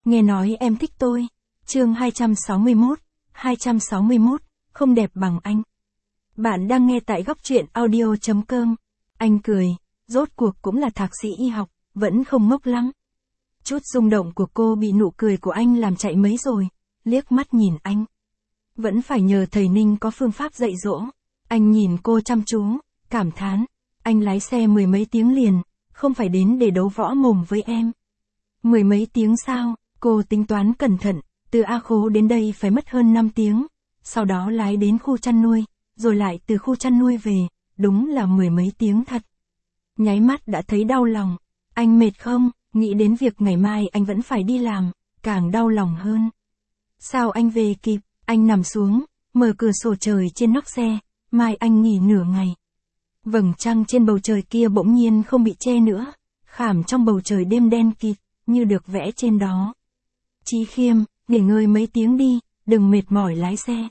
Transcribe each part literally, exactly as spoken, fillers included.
Nghe nói em thích tôi. Chương hai trăm sáu mươi mốt, hai trăm sáu mươi mốt, không đẹp bằng anh. Bạn đang nghe tại góc truyện audio chấm com. Anh cười, rốt cuộc cũng là thạc sĩ y học, vẫn không ngốc lắm. Chút rung động của cô bị nụ cười của anh làm chạy mấy rồi, liếc mắt nhìn anh. Vẫn phải nhờ thầy Ninh có phương pháp dạy dỗ. Anh nhìn cô chăm chú, cảm thán, anh lái xe mười mấy tiếng liền, không phải đến để đấu võ mồm với em. Mười mấy tiếng sao? Cô tính toán cẩn thận, từ A Khố đến đây phải mất hơn năm tiếng, sau đó lái đến khu chăn nuôi, rồi lại từ khu chăn nuôi về, đúng là mười mấy tiếng thật. Nháy mắt đã thấy đau lòng, anh mệt không? Nghĩ đến việc ngày mai anh vẫn phải đi làm, càng đau lòng hơn. Sao anh về kịp? Anh nằm xuống, mở cửa sổ trời trên nóc xe, mai anh nghỉ nửa ngày. Vầng trăng trên bầu trời kia bỗng nhiên không bị che nữa, khảm trong bầu trời đêm đen kịt, như được vẽ trên đó. Chí Khiêm, nghỉ ngơi mấy tiếng đi, đừng mệt mỏi lái xe.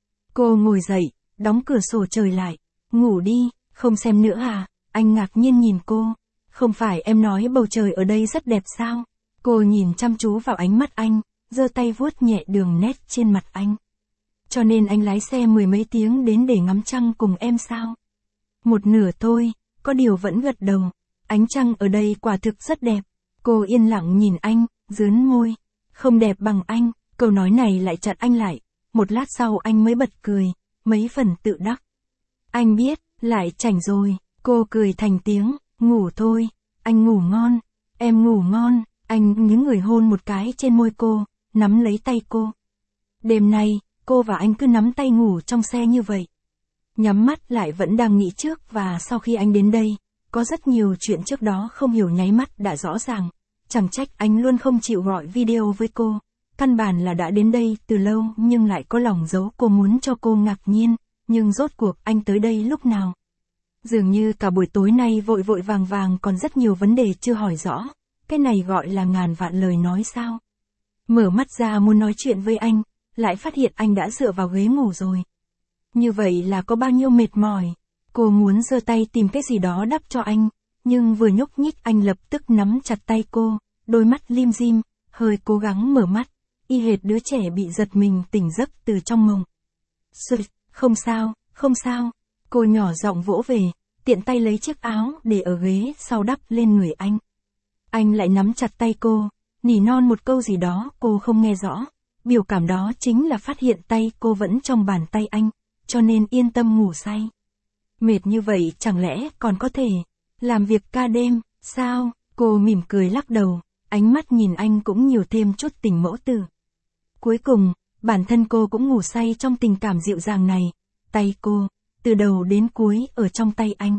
Cô ngồi dậy, đóng cửa sổ trời lại, ngủ đi, không xem nữa à? Anh ngạc nhiên nhìn cô, không phải em nói bầu trời ở đây rất đẹp sao? Cô nhìn chăm chú vào ánh mắt anh, giơ tay vuốt nhẹ đường nét trên mặt anh. Cho nên anh lái xe mười mấy tiếng đến để ngắm trăng cùng em sao? Một nửa thôi, có điều vẫn gật đầu. Ánh trăng ở đây quả thực rất đẹp. Cô yên lặng nhìn anh, dướn môi. Không đẹp bằng anh, câu nói này lại chặn anh lại. Một lát sau anh mới bật cười, mấy phần tự đắc. Anh biết, lại chảnh rồi. Cô cười thành tiếng, ngủ thôi. Anh ngủ ngon, em ngủ ngon. Anh nhướng người hôn một cái trên môi cô, nắm lấy tay cô. Đêm nay, cô và anh cứ nắm tay ngủ trong xe như vậy. Nhắm mắt lại vẫn đang nghĩ trước và sau khi anh đến đây, có rất nhiều chuyện trước đó không hiểu nháy mắt đã rõ ràng. Chẳng trách anh luôn không chịu gọi video với cô. Căn bản là đã đến đây từ lâu nhưng lại có lòng giấu cô muốn cho cô ngạc nhiên. Nhưng rốt cuộc anh tới đây lúc nào? Dường như cả buổi tối nay vội vội vàng vàng còn rất nhiều vấn đề chưa hỏi rõ. Cái này gọi là ngàn vạn lời nói sao? Mở mắt ra muốn nói chuyện với anh, lại phát hiện anh đã dựa vào ghế ngủ rồi. Như vậy là có bao nhiêu mệt mỏi. Cô muốn giơ tay tìm cái gì đó đắp cho anh, nhưng vừa nhúc nhích anh lập tức nắm chặt tay cô, đôi mắt lim dim, hơi cố gắng mở mắt, y hệt đứa trẻ bị giật mình tỉnh giấc từ trong mộng. Sụt, không sao, không sao. Cô nhỏ giọng vỗ về, tiện tay lấy chiếc áo để ở ghế sau đắp lên người anh. Anh lại nắm chặt tay cô, nỉ non một câu gì đó cô không nghe rõ. Biểu cảm đó chính là phát hiện tay cô vẫn trong bàn tay anh, cho nên yên tâm ngủ say. Mệt như vậy chẳng lẽ còn có thể làm việc ca đêm, sao? Cô mỉm cười lắc đầu, ánh mắt nhìn anh cũng nhiều thêm chút tình mẫu tử. Cuối cùng, bản thân cô cũng ngủ say trong tình cảm dịu dàng này. Tay cô, từ đầu đến cuối ở trong tay anh.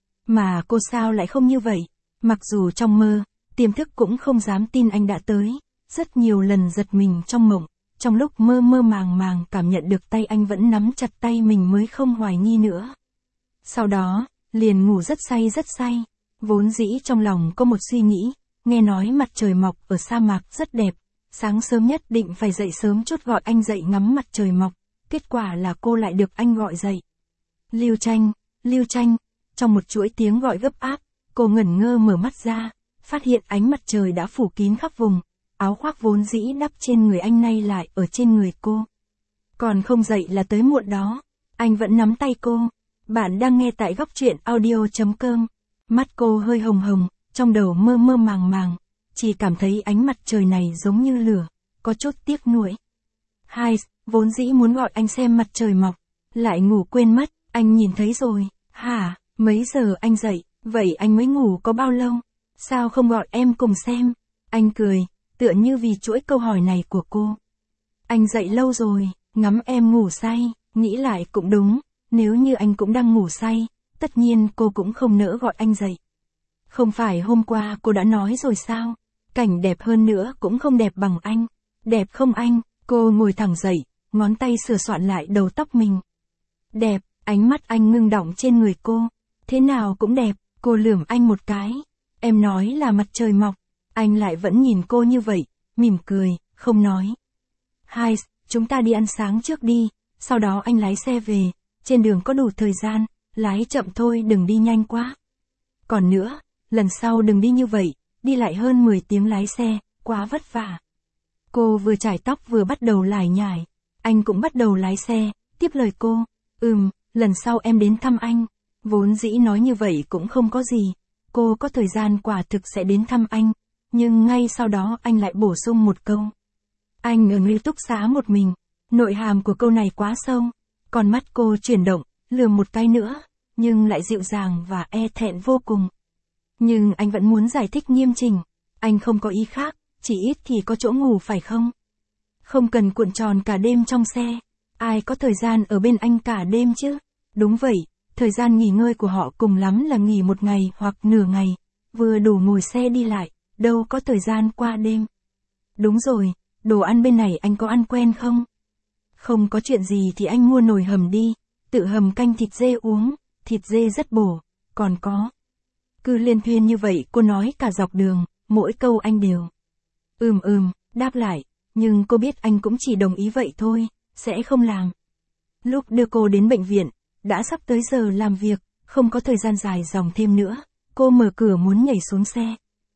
Mà cô sao lại không như vậy? Mặc dù trong mơ, tiềm thức cũng không dám tin anh đã tới. Rất nhiều lần giật mình trong mộng, trong lúc mơ mơ màng màng cảm nhận được tay anh vẫn nắm chặt tay mình mới không hoài nghi nữa. Sau đó, liền ngủ rất say rất say, vốn dĩ trong lòng có một suy nghĩ, nghe nói mặt trời mọc ở sa mạc rất đẹp, sáng sớm nhất định phải dậy sớm chút gọi anh dậy ngắm mặt trời mọc, kết quả là cô lại được anh gọi dậy. Lưu Tranh, Lưu Tranh, trong một chuỗi tiếng gọi gấp áp, cô ngẩn ngơ mở mắt ra, phát hiện ánh mặt trời đã phủ kín khắp vùng. Áo khoác vốn dĩ đắp trên người anh nay lại ở trên người cô. Còn không dậy là tới muộn đó. Anh vẫn nắm tay cô. Bạn đang nghe tại góc truyện audio chấm com. Mắt cô hơi hồng hồng, trong đầu mơ mơ màng màng. Chỉ cảm thấy ánh mặt trời này giống như lửa, có chút tiếc nuối. Hai, vốn dĩ muốn gọi anh xem mặt trời mọc, lại ngủ quên mất, anh nhìn thấy rồi. Hả, mấy giờ anh dậy, vậy anh mới ngủ có bao lâu? Sao không gọi em cùng xem? Anh cười. Tựa như vì chuỗi câu hỏi này của cô. Anh dậy lâu rồi, ngắm em ngủ say, nghĩ lại cũng đúng, nếu như anh cũng đang ngủ say, tất nhiên cô cũng không nỡ gọi anh dậy. Không phải hôm qua cô đã nói rồi sao, cảnh đẹp hơn nữa cũng không đẹp bằng anh. Đẹp không anh? Cô ngồi thẳng dậy, ngón tay sửa soạn lại đầu tóc mình. Đẹp, ánh mắt anh ngưng đọng trên người cô. Thế nào cũng đẹp, cô lườm anh một cái. Em nói là mặt trời mọc. Anh lại vẫn nhìn cô như vậy, mỉm cười, không nói. Hai, chúng ta đi ăn sáng trước đi, sau đó anh lái xe về, trên đường có đủ thời gian, lái chậm thôi đừng đi nhanh quá. Còn nữa, lần sau đừng đi như vậy, đi lại hơn mười tiếng lái xe, quá vất vả. Cô vừa chải tóc vừa bắt đầu lải nhải. Anh cũng bắt đầu lái xe, tiếp lời cô. Ừm, lần sau em đến thăm anh. Vốn dĩ nói như vậy cũng không có gì. Cô có thời gian quả thực sẽ đến thăm anh. Nhưng ngay sau đó anh lại bổ sung một câu. Anh ở ký túc xá một mình. Nội hàm của câu này quá sâu. Còn mắt cô chuyển động, lừa một cái nữa. Nhưng lại dịu dàng và e thẹn vô cùng. Nhưng anh vẫn muốn giải thích nghiêm chỉnh. Anh không có ý khác, chỉ ít thì có chỗ ngủ phải không? Không cần cuộn tròn cả đêm trong xe. Ai có thời gian ở bên anh cả đêm chứ? Đúng vậy, thời gian nghỉ ngơi của họ cùng lắm là nghỉ một ngày hoặc nửa ngày. Vừa đủ ngồi xe đi lại, đâu có thời gian qua đêm. Đúng rồi, đồ ăn bên này anh có ăn quen không? Không có chuyện gì thì anh mua nồi hầm đi, tự hầm canh thịt dê uống, thịt dê rất bổ, còn có. Cứ liên thuyên như vậy cô nói cả dọc đường, mỗi câu anh đều. Ừm ừm, đáp lại, nhưng cô biết anh cũng chỉ đồng ý vậy thôi, sẽ không làm. Lúc đưa cô đến bệnh viện, đã sắp tới giờ làm việc, không có thời gian dài dòng thêm nữa, cô mở cửa muốn nhảy xuống xe.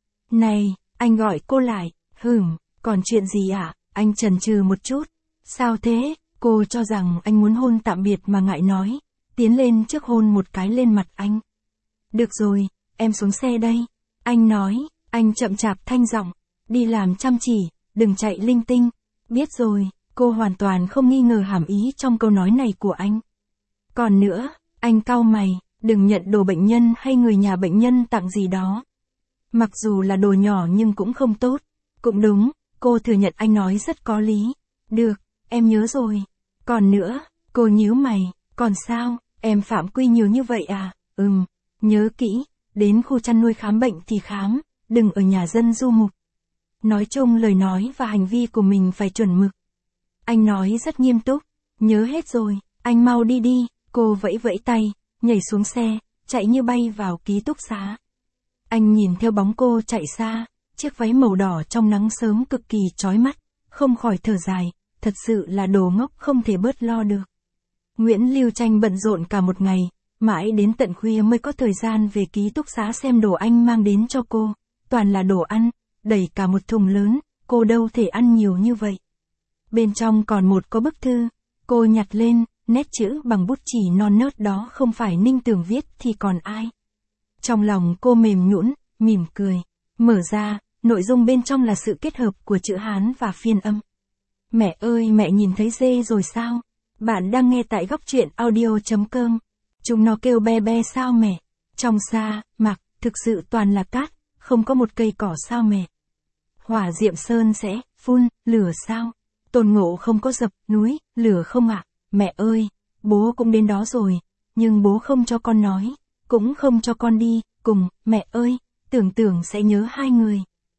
Này, anh gọi cô lại, hừm, còn chuyện gì ạ? À? Anh chần chừ một chút. Sao thế? Cô cho rằng anh muốn hôn tạm biệt mà ngại nói, tiến lên trước hôn một cái lên mặt anh. Được rồi, em xuống xe đây. Anh nói, anh chậm chạp thanh giọng, đi làm chăm chỉ, đừng chạy linh tinh. Biết rồi, cô hoàn toàn không nghi ngờ hàm ý trong câu nói này của anh. Còn nữa, anh cau mày, đừng nhận đồ bệnh nhân hay người nhà bệnh nhân tặng gì đó. Mặc dù là đồ nhỏ nhưng cũng không tốt. Cũng đúng, cô thừa nhận anh nói rất có lý. Được, em nhớ rồi. Còn nữa, cô nhíu mày, còn sao, em phạm quy nhiều như vậy à? Ừm, nhớ kỹ, đến khu chăn nuôi khám bệnh thì khám, đừng ở nhà dân du mục. Nói chung lời nói và hành vi của mình phải chuẩn mực. Anh nói rất nghiêm túc, nhớ hết rồi, anh mau đi đi, cô vẫy vẫy tay, nhảy xuống xe, chạy như bay vào ký túc xá. Anh nhìn theo bóng cô chạy xa, chiếc váy màu đỏ trong nắng sớm cực kỳ chói mắt, không khỏi thở dài, thật sự là đồ ngốc không thể bớt lo được. Nguyễn Lưu Tranh bận rộn cả một ngày, mãi đến tận khuya mới có thời gian về ký túc xá xem đồ anh mang đến cho cô, toàn là đồ ăn, đẩy cả một thùng lớn, cô đâu thể ăn nhiều như vậy. Bên trong còn một có bức thư, cô nhặt lên, nét chữ bằng bút chì non nớt đó không phải Ninh Tưởng viết thì còn ai. Trong lòng cô mềm nhũn, mỉm cười, mở ra, nội dung bên trong là sự kết hợp của chữ Hán và phiên âm. Mẹ ơi mẹ nhìn thấy dê rồi sao? Bạn đang nghe tại góc truyện audio chấm com. Chúng nó kêu be be sao mẹ? Trong sa mạc, thực sự toàn là cát, không có một cây cỏ sao mẹ? Hỏa Diệm Sơn sẽ phun lửa sao? Tôn Ngộ không có dập núi lửa không ạ? À? Mẹ ơi, bố cũng đến đó rồi, nhưng bố không cho con nói, cũng không cho con đi cùng. Mẹ ơi, tưởng tưởng sẽ nhớ hai người.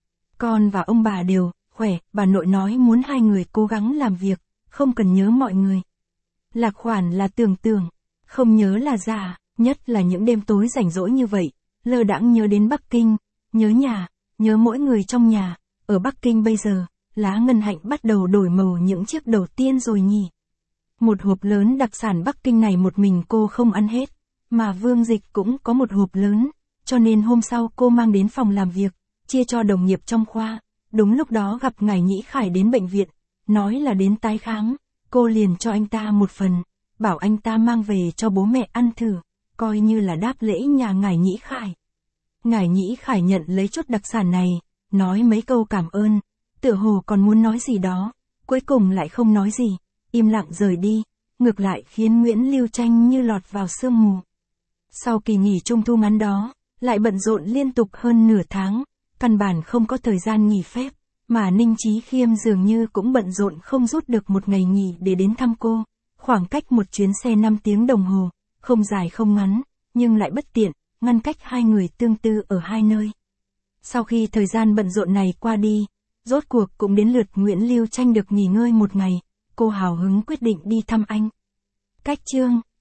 Con và ông bà đều khỏe, bà nội nói muốn hai người cố gắng làm việc, không cần nhớ mọi người. Lạc Khoản là tưởng tưởng, không nhớ là già, nhất là những đêm tối rảnh rỗi như vậy, lơ đãng nhớ đến Bắc Kinh, nhớ nhà, nhớ mỗi người trong nhà. Ở Bắc Kinh bây giờ, lá ngân hạnh bắt đầu đổi màu những chiếc đầu tiên rồi nhỉ. Một hộp lớn đặc sản Bắc Kinh này một mình cô không ăn hết, mà Vương Dịch cũng có một hộp lớn, cho nên hôm sau cô mang đến phòng làm việc, chia cho đồng nghiệp trong khoa. Đúng lúc đó gặp ngài Nhĩ Khải đến bệnh viện, nói là đến tái khám, cô liền cho anh ta một phần, bảo anh ta mang về cho bố mẹ ăn thử, coi như là đáp lễ nhà ngài Nhĩ Khải. Ngài Nhĩ Khải nhận lấy chút đặc sản này, nói mấy câu cảm ơn, tựa hồ còn muốn nói gì đó, cuối cùng lại không nói gì, im lặng rời đi, ngược lại khiến Nguyễn Lưu Tranh như lọt vào sương mù. Sau kỳ nghỉ trung thu ngắn đó, lại bận rộn liên tục hơn nửa tháng, căn bản không có thời gian nghỉ phép, mà Ninh Chí Khiêm dường như cũng bận rộn không rút được một ngày nghỉ để đến thăm cô, khoảng cách một chuyến xe năm tiếng đồng hồ, không dài không ngắn, nhưng lại bất tiện, ngăn cách hai người tương tư ở hai nơi. Sau khi thời gian bận rộn này qua đi, rốt cuộc cũng đến lượt Nguyễn Lưu Tranh được nghỉ ngơi một ngày, cô hào hứng quyết định đi thăm anh. Cách chương